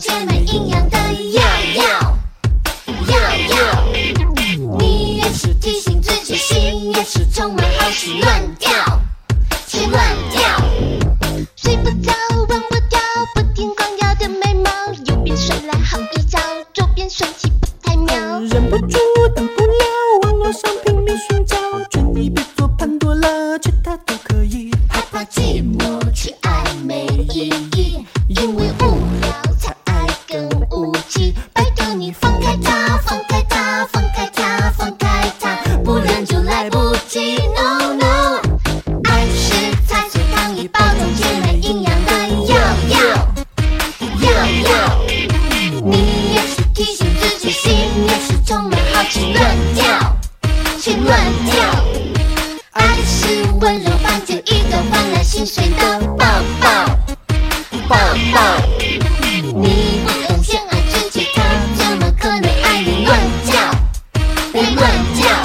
且没营养的药。你越是提醒自己，心越是充满好奇，乱掉，去乱掉。睡不着，忘不掉，不停光耀的眉毛，右边睡来好一觉，左边身体不太妙。 忍不住，等不了，网络上拼命寻找，愿意别做潘多拉，其他都可以。 害怕寂寞，去爱没意义，因为无聊才爱更无知。拜托你放开它，放开它，放开它，放开它，不然就来不及。No no， 爱是菜色糖衣包装且没营养的药。你越是提醒自己，心越是充满好奇，乱掉，去乱掉。爱是温柔般就一个换来心碎的抱抱。你不懂先爱自己，他怎么可能爱你？乱叫，别乱叫。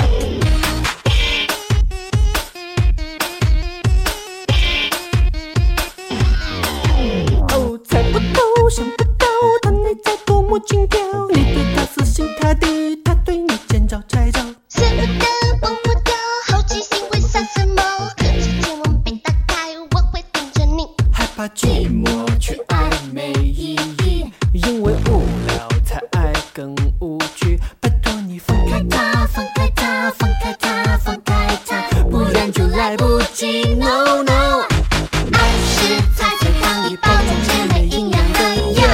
哦，猜不透，想不到，他内在多么精雕。你对他死心塌地，他对你见招拆招。 舍不得，忘不掉，好奇心会杀什么？可是千万别打开，我会盯着你。 害怕寂寞，去爱没意义，因为无聊才爱更无趣。拜托你放开它，放开它，放开它，放开它，不然就来不及。No no， 爱是菜色糖衣包装且没营养的药。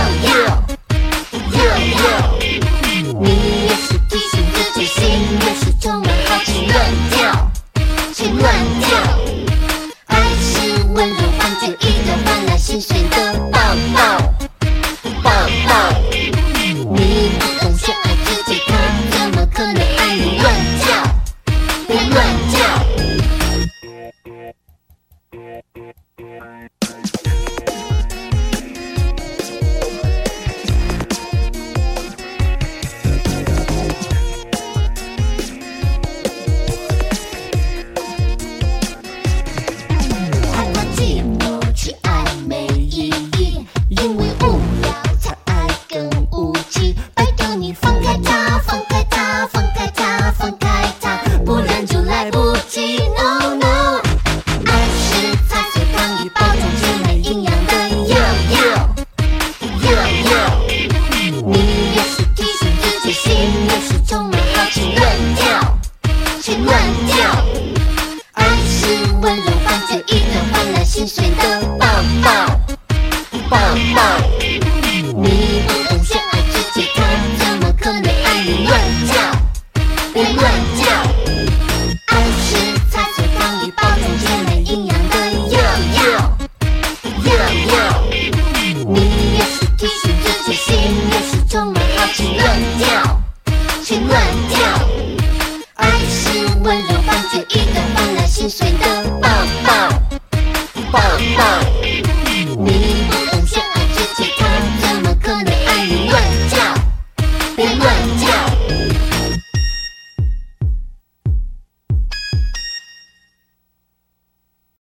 你越是提醒自己，心越是充满好奇，乱掉，去乱掉。爱是温柔般就一个换来心碎的抱抱。你不懂先爱自己，他怎么可能爱你？乱叫，别乱叫。害怕寂寞，去爱没意义，因为无聊才爱更无知。拜托你放开它，放开它，放开它，放开它，不然就来不及。No no， 爱是菜色糖衣包装且没营养的药。你越是提醒自己，心越是充满好奇，乱掉，去乱掉。爱是温柔般就一个换来心碎的抱抱。